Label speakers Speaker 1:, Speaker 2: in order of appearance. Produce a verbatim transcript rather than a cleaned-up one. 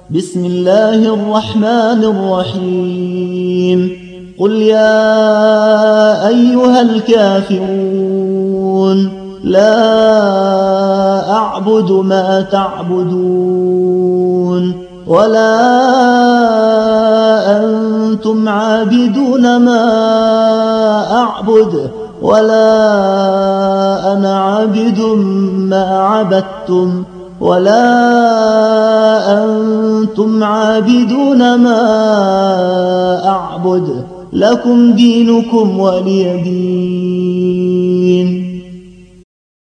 Speaker 1: بسم الله الرحمن الرحيم قل يا أيها الكافرون لا أعبد ما تعبدون ولا أنتم عابدون ما أعبد ولا أنا عابد ما عبدتم ولا أنتم عابدون ما أعبد لكم دينكم ولي دين.